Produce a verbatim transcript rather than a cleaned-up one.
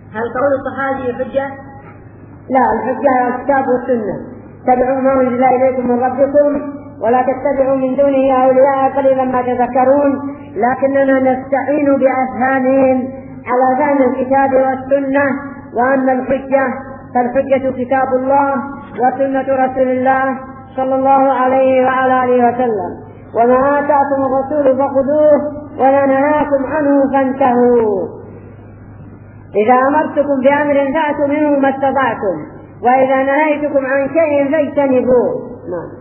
هل قول الصحابي حجة؟ لا، الحجة على الكتاب والسنة. اتبعوا ما أنزل إليكم من ربكم ولا تتبعوا من دونه أولياء قليلا ما تذكرون. لكننا نستعين بأفهامهم على فهم الكتاب والسنة. وأما الحجة فالحجة كتاب الله وسنة رسول الله صلى الله عليه وعلى آله وسلم. وما آتاكم الرسول فخذوه وما نهاكم عنه فانتهوا. إذا أمرتكم بأمر فأتوا منه ما استطعتم وإذا نهيتكم عن شيء فاجتنبوه. نعم.